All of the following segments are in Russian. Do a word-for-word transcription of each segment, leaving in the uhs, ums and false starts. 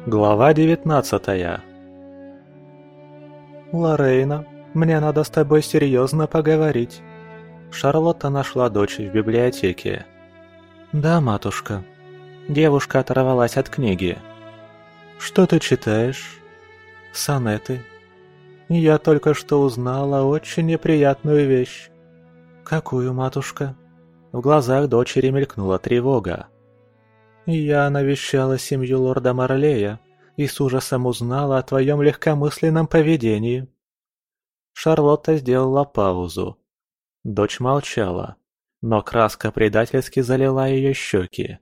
Глава девятнадцатая. «Лорейна, мне надо с тобой серьезно поговорить». Шарлотта нашла дочь в библиотеке. «Да, матушка». Девушка оторвалась от книги. «Что ты читаешь?» «Сонеты». «Я только что узнала очень неприятную вещь». «Какую, матушка?» В глазах дочери мелькнула тревога. «Я навещала семью лорда Марлея и с ужасом узнала о твоем легкомысленном поведении». Шарлотта сделала паузу. Дочь молчала, но краска предательски залила ее щеки.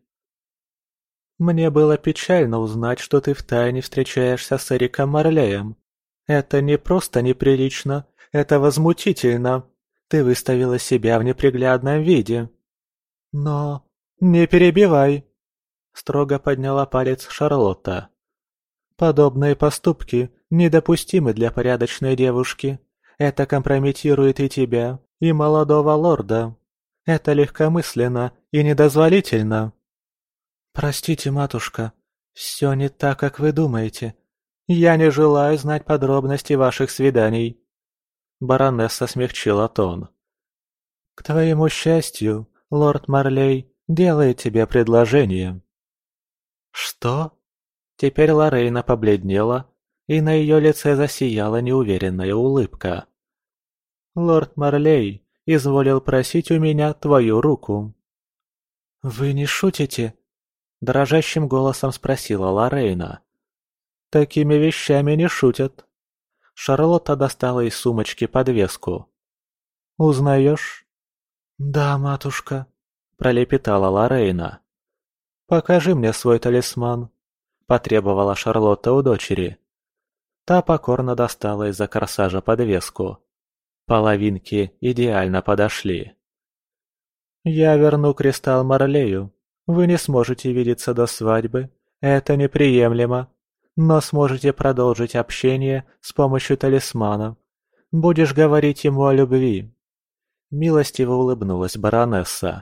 «Мне было печально узнать, что ты втайне встречаешься с Эриком Марлеем. Это не просто неприлично, это возмутительно. Ты выставила себя в неприглядном виде». «Но... не перебивай!» Строго подняла палец Шарлотта. «Подобные поступки недопустимы для порядочной девушки. Это компрометирует и тебя, и молодого лорда. Это легкомысленно и недозволительно». «Простите, матушка, все не так, как вы думаете. Я не желаю знать подробности ваших свиданий». Баронесса смягчила тон. «К твоему счастью, лорд Марлей делает тебе предложение». «Что?» Теперь Лорейна побледнела, и на ее лице засияла неуверенная улыбка. «Лорд Марлей изволил просить у меня твою руку». «Вы не шутите?» – дрожащим голосом спросила Лорейна. «Такими вещами не шутят». Шарлотта достала из сумочки подвеску. «Узнаешь?» «Да, матушка», – пролепетала Лорейна. «Покажи мне свой талисман», – потребовала Шарлотта у дочери. Та покорно достала из-за корсажа подвеску. Половинки идеально подошли. «Я верну кристалл Марлею. Вы не сможете видеться до свадьбы. Это неприемлемо. Но сможете продолжить общение с помощью талисмана. Будешь говорить ему о любви». Милостиво улыбнулась баронесса.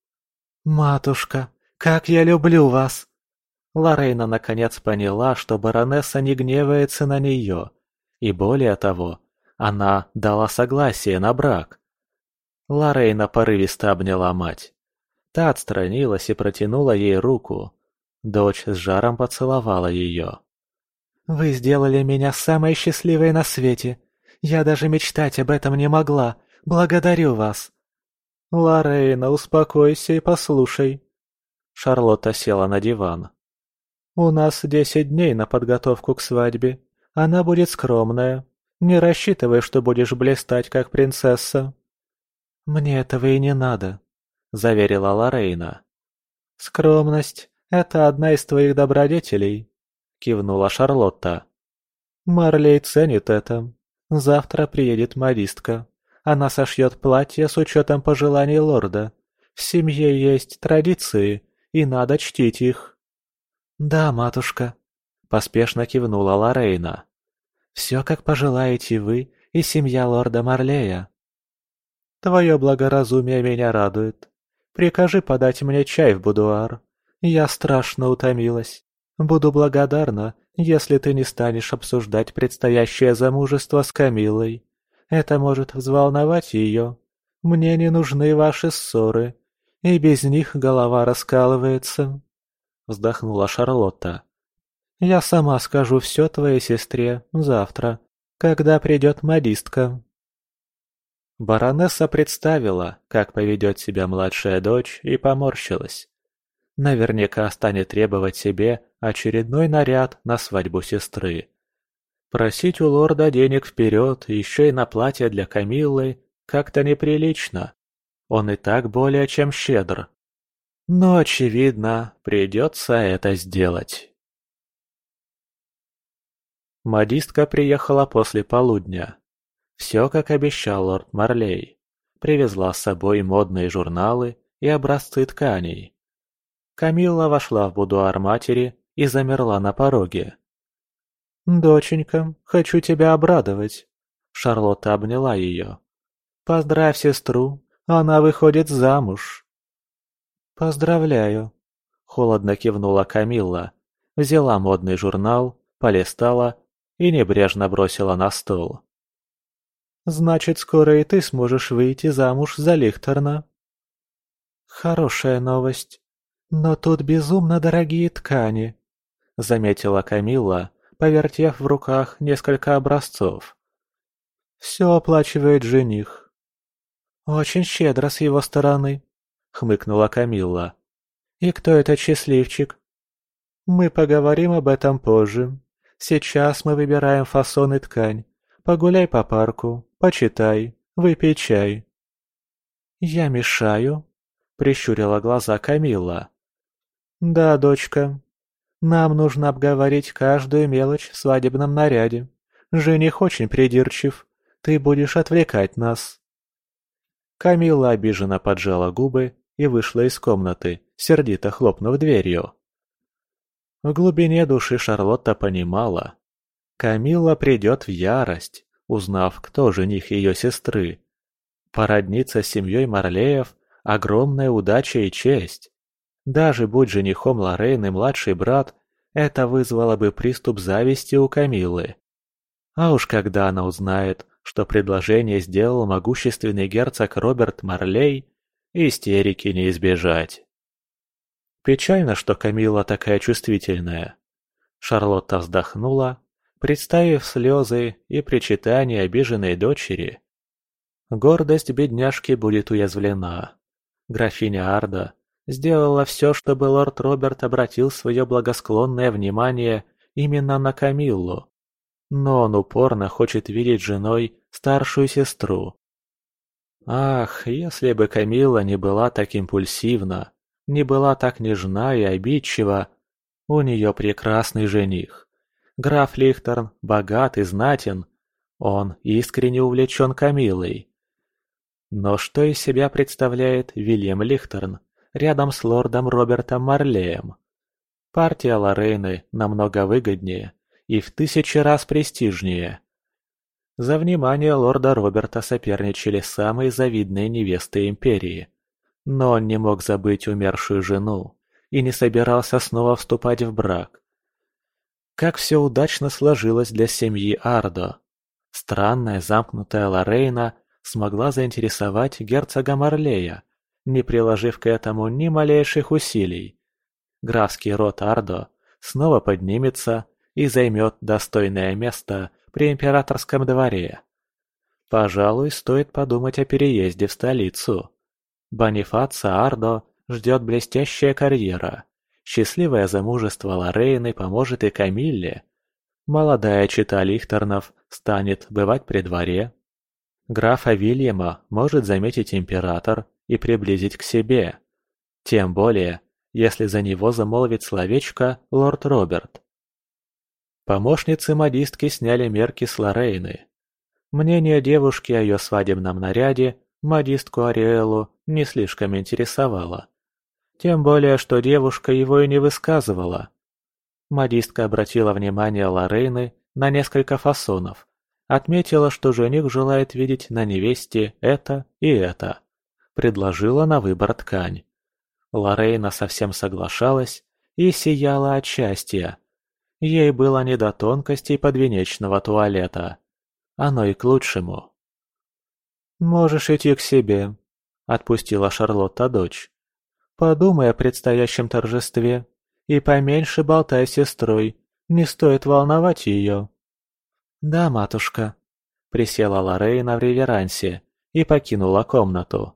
«Матушка, как я люблю вас!» Лорейна наконец поняла, что баронесса не гневается на нее, и более того, она дала согласие на брак. Лорейна порывисто обняла мать. Та отстранилась и протянула ей руку. Дочь с жаром поцеловала ее. «Вы сделали меня самой счастливой на свете. Я даже мечтать об этом не могла. Благодарю вас». «Лорейна, успокойся и послушай». Шарлотта села на диван. «У нас десять дней на подготовку к свадьбе. Она будет скромная. Не рассчитывай, что будешь блистать, как принцесса». «Мне этого и не надо», — заверила Лорейна. «Скромность — это одна из твоих добродетелей», — кивнула Шарлотта. «Марлей ценит это. Завтра приедет модистка. Она сошьет платье с учетом пожеланий лорда. В семье есть традиции, и надо чтить их». «Да, матушка», — поспешно кивнула Лорейна. «Все, как пожелаете вы и семья лорда Марлея». «Твое благоразумие меня радует. Прикажи подать мне чай в будуар. Я страшно утомилась. Буду благодарна, если ты не станешь обсуждать предстоящее замужество с Камиллой. Это может взволновать ее. Мне не нужны ваши ссоры, и без них голова раскалывается», — вздохнула Шарлотта. «Я сама скажу все твоей сестре завтра, когда придет модистка». Баронесса представила, как поведет себя младшая дочь, и поморщилась. Наверняка станет требовать себе очередной наряд на свадьбу сестры. Просить у лорда денег вперед, еще и на платье для Камиллы, как-то неприлично. Он и так более чем щедр. Но, очевидно, придется это сделать. Модистка приехала после полудня. Все, как обещал лорд Марлей. Привезла с собой модные журналы и образцы тканей. Камилла вошла в будуар матери и замерла на пороге. «Доченька, хочу тебя обрадовать». Шарлотта обняла ее. «Поздравь сестру, она выходит замуж». «Поздравляю», — холодно кивнула Камилла взяла модный журнал, полистала и небрежно бросила на стол. «Значит, скоро и ты сможешь выйти замуж за Лихтерна». «Хорошая новость. Но тут безумно дорогие ткани», — заметила Камилла, повертев в руках несколько образцов. «Все оплачивает жених». «Очень щедро с его стороны», — хмыкнула Камилла. «И кто этот счастливчик?» «Мы поговорим об этом позже. Сейчас мы выбираем фасон и ткань. Погуляй по парку, почитай, выпей чай». «Я мешаю?» — прищурила глаза Камилла. «Да, дочка. Нам нужно обговорить каждую мелочь в свадебном наряде. Жених очень придирчив. Ты будешь отвлекать нас». Камилла обиженно поджала губы и вышла из комнаты, сердито хлопнув дверью. В глубине души Шарлотта понимала. Камилла придет в ярость, узнав, кто жених ее сестры. Породниться с семьей Марлеев – огромная удача и честь. Даже будь женихом Лоррейны младший брат, это вызвало бы приступ зависти у Камиллы. А уж когда она узнает, что предложение сделал могущественный герцог Роберт Марлей, истерики не избежать. Печально, что Камилла такая чувствительная. Шарлотта вздохнула, представив слезы и причитания обиженной дочери. Гордость бедняжки будет уязвлена. Графиня Арда сделала все, чтобы лорд Роберт обратил свое благосклонное внимание именно на Камиллу. Но он упорно хочет видеть женой старшую сестру. Ах, если бы Камилла не была так импульсивна, не была так нежна и обидчива, у нее прекрасный жених. Граф Лихтерн богат и знатен, он искренне увлечен Камиллой. Но что из себя представляет Вильям Лихтерн рядом с лордом Робертом Марлеем? Партия Лоррейны намного выгоднее и в тысячи раз престижнее. За внимание лорда Роберта соперничали самые завидные невесты империи. Но он не мог забыть умершую жену и не собирался снова вступать в брак. Как все удачно сложилось для семьи Ардо. Странная замкнутая Лоррейна смогла заинтересовать герцога Марлея, не приложив к этому ни малейших усилий. Графский род Ардо снова поднимется и займет достойное место при императорском дворе. Пожалуй, стоит подумать о переезде в столицу. Бонифацо Ардо ждет блестящая карьера. Счастливое замужество Лоррейны поможет и Камилле. Молодая чета Лихтернов станет бывать при дворе. Графа Вильяма может заметить император и приблизить к себе. Тем более, если за него замолвит словечко лорд Роберт. Помощницы модистки сняли мерки с Лоррейны. Мнение девушки о ее свадебном наряде модистку Ариэлу не слишком интересовало. Тем более, что девушка его и не высказывала. Модистка обратила внимание Лоррейны на несколько фасонов, отметила, что жених желает видеть на невесте это и это. Предложила на выбор ткань. Лоррейна совсем соглашалась и сияла от счастья. Ей было не до тонкостей подвенечного туалета. Оно и к лучшему. «Можешь идти к себе», — отпустила Шарлотта дочь. «Подумай о предстоящем торжестве и поменьше болтай с сестрой, не стоит волновать ее». «Да, матушка», — присела Лоррейна в реверансе и покинула комнату.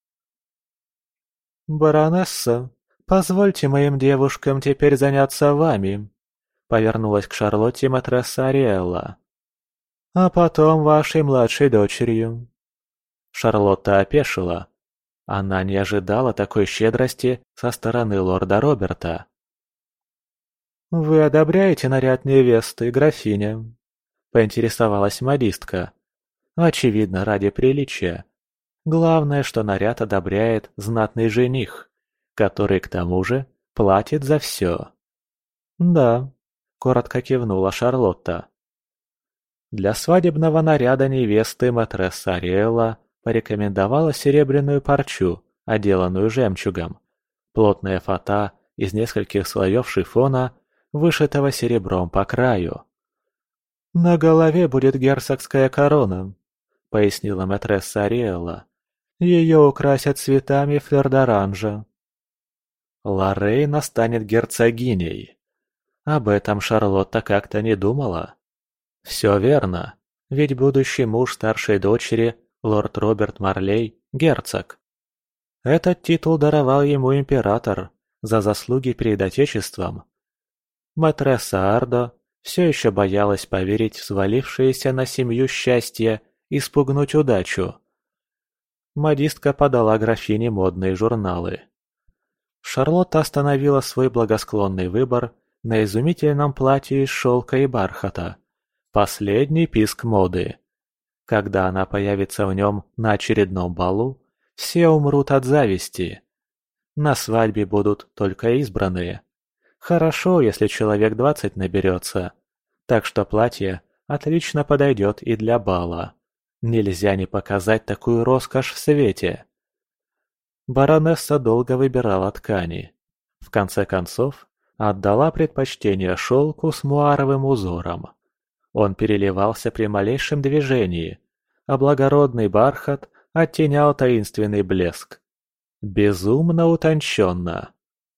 «Баронесса, позвольте моим девушкам теперь заняться вами», — повернулась к Шарлотте матресса Ариэлла. «А потом вашей младшей дочерью». Шарлотта опешила. Она не ожидала такой щедрости со стороны лорда Роберта. «Вы одобряете наряд невесты, графиня?» — поинтересовалась модистка. Очевидно, ради приличия. Главное, что наряд одобряет знатный жених, который, к тому же, платит за все. «Да», — коротко кивнула Шарлотта. Для свадебного наряда невесты матресса Ариэлла порекомендовала серебряную парчу, отделанную жемчугом. Плотная фата из нескольких слоев шифона вышитого серебром по краю. «На голове будет герцогская корона», — пояснила мэтресса Ариэлла. «Ее украсят цветами флёр-д'оранжа». Лоррейна станет герцогиней. Об этом Шарлотта как-то не думала. Все верно, ведь будущий муж старшей дочери, лорд Роберт Марлей, герцог. Этот титул даровал ему император за заслуги перед Отечеством. Матресса Ардо все еще боялась поверить в свалившееся на семью счастье и спугнуть удачу. Модистка подала графине модные журналы. Шарлотта остановила свой благосклонный выбор на изумительном платье из шелка и бархата. Последний писк моды. Когда она появится в нем на очередном балу, все умрут от зависти. На свадьбе будут только избранные. Хорошо, если человек двадцать наберется. Так что платье отлично подойдет и для бала. Нельзя не показать такую роскошь в свете. Баронесса долго выбирала ткани. В конце концов, отдала предпочтение шелку с муаровым узором. Он переливался при малейшем движении, а благородный бархат оттенял таинственный блеск. Безумно утонченно.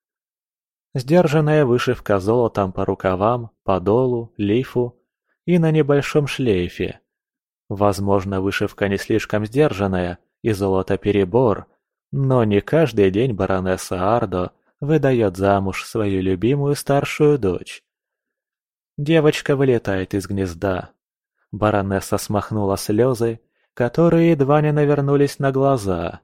Сдержанная вышивка золотом по рукавам, подолу, лифу и на небольшом шлейфе. Возможно, вышивка не слишком сдержанная и золото перебор, но не каждый день баронесса Ардо выдает замуж свою любимую старшую дочь. Девочка вылетает из гнезда. Баронесса смахнула слезы, которые едва не навернулись на глаза.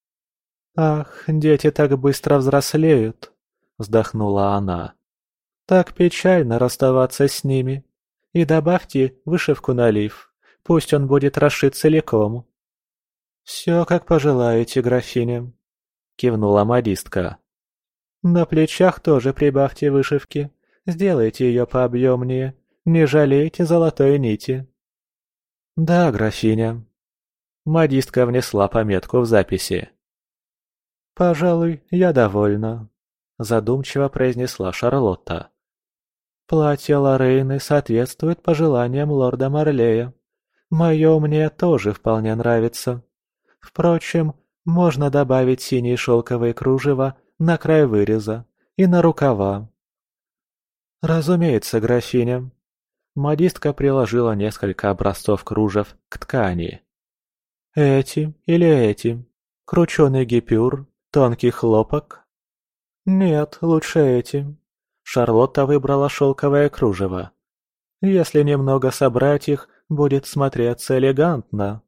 «Ах, дети так быстро взрослеют!» — вздохнула она. «Так печально расставаться с ними. И добавьте вышивку на лиф, пусть он будет расшит целиком». «Все, как пожелаете, графиня», — кивнула модистка. «На плечах тоже прибавьте вышивки, сделайте ее пообъемнее, не жалейте золотой нити». «Да, графиня». Модистка внесла пометку в записи. «Пожалуй, я довольна», — задумчиво произнесла Шарлотта. «Платье Лоррейны соответствует пожеланиям лорда Марлея. Мое мне тоже вполне нравится. Впрочем, можно добавить синие шелковые кружева на край выреза и на рукава». «Разумеется, графиня». Модистка приложила несколько образцов кружев к ткани. «Эти или эти? Крученый гипюр, тонкий хлопок?» «Нет, лучше эти». Шарлотта выбрала шелковое кружево. «Если немного собрать их, будет смотреться элегантно».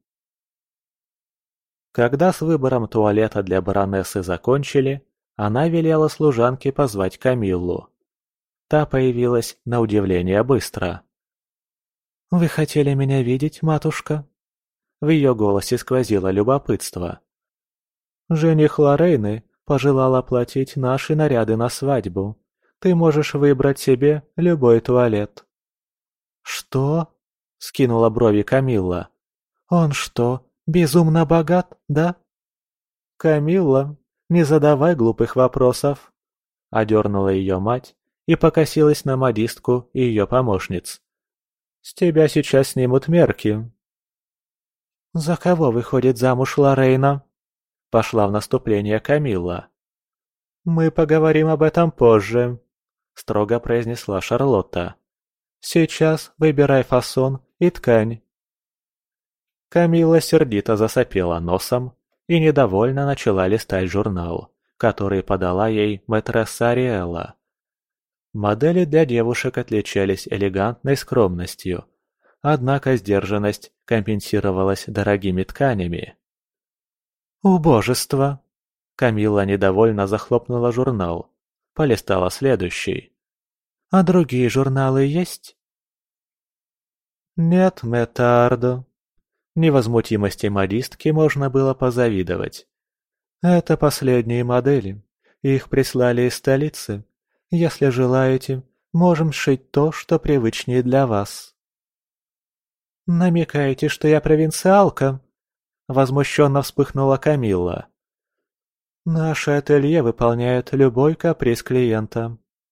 Когда с выбором туалета для баронессы закончили, она велела служанке позвать Камиллу. Та появилась на удивление быстро. «Вы хотели меня видеть, матушка?» В ее голосе сквозило любопытство. «Жених Лоррейны пожелал оплатить наши наряды на свадьбу. Ты можешь выбрать себе любой туалет». «Что?» — скинула брови Камилла. «Он что, безумно богат, да?» «Камилла, не задавай глупых вопросов», — одернула ее мать и покосилась на модистку и ее помощниц. «С тебя сейчас снимут мерки». «За кого выходит замуж Лоррейна?» — пошла в наступление Камилла. «Мы поговорим об этом позже», — строго произнесла Шарлотта. «Сейчас выбирай фасон и ткань». Камилла сердито засопела носом и недовольно начала листать журнал, который подала ей мэтресса Ариэлла. Модели для девушек отличались элегантной скромностью, однако сдержанность компенсировалась дорогими тканями. «Убожество!» Камилла недовольно захлопнула журнал, полистала следующий. «А другие журналы есть?» «Нет, Метардо». Невозмутимости модистки можно было позавидовать. «Это последние модели. Их прислали из столицы. Если желаете, можем сшить то, что привычнее для вас». «Намекаете, что я провинциалка?» Возмущенно вспыхнула Камилла. «Наше ателье выполняет любой каприз клиента.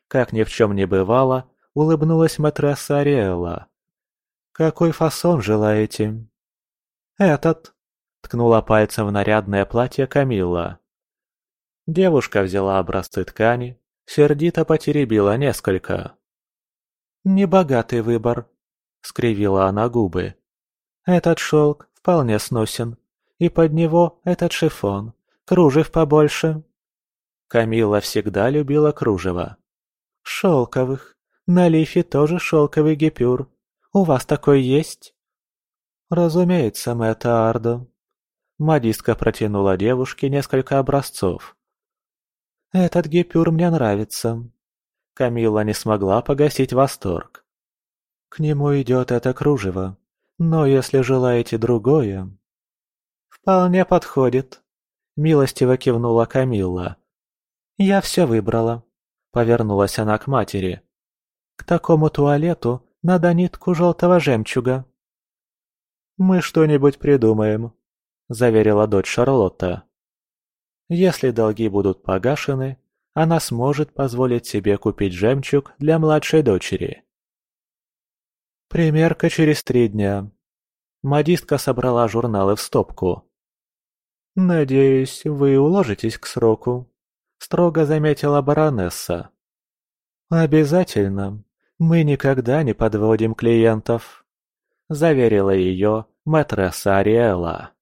Как ни в чем не бывало, улыбнулась матресса Ариэла. «Какой фасон желаете?» «Этот», — ткнула пальцем в нарядное платье Камилла. Девушка взяла образцы ткани, сердито потеребила несколько. «Небогатый выбор», — скривила она губы. «Этот шелк вполне сносен, и под него этот шифон, кружев побольше». Камилла всегда любила кружево. «Шелковых. На лифе тоже шелковый гипюр. У вас такой есть?» «Разумеется, Мэтта Ардо». Модистка протянула девушке несколько образцов. «Этот гипюр мне нравится». Камилла не смогла погасить восторг. «К нему идет это кружево, но если желаете другое...» «Вполне подходит», — милостиво кивнула Камилла. «Я все выбрала», — повернулась она к матери. «К такому туалету надо нитку желтого жемчуга». «Мы что-нибудь придумаем», — заверила дочь Шарлотта. «Если долги будут погашены, она сможет позволить себе купить жемчуг для младшей дочери». Примерка через три дня. Модистка собрала журналы в стопку. «Надеюсь, вы уложитесь к сроку», — строго заметила баронесса. «Обязательно. Мы никогда не подводим клиентов», — заверила ее матресса Ариэла.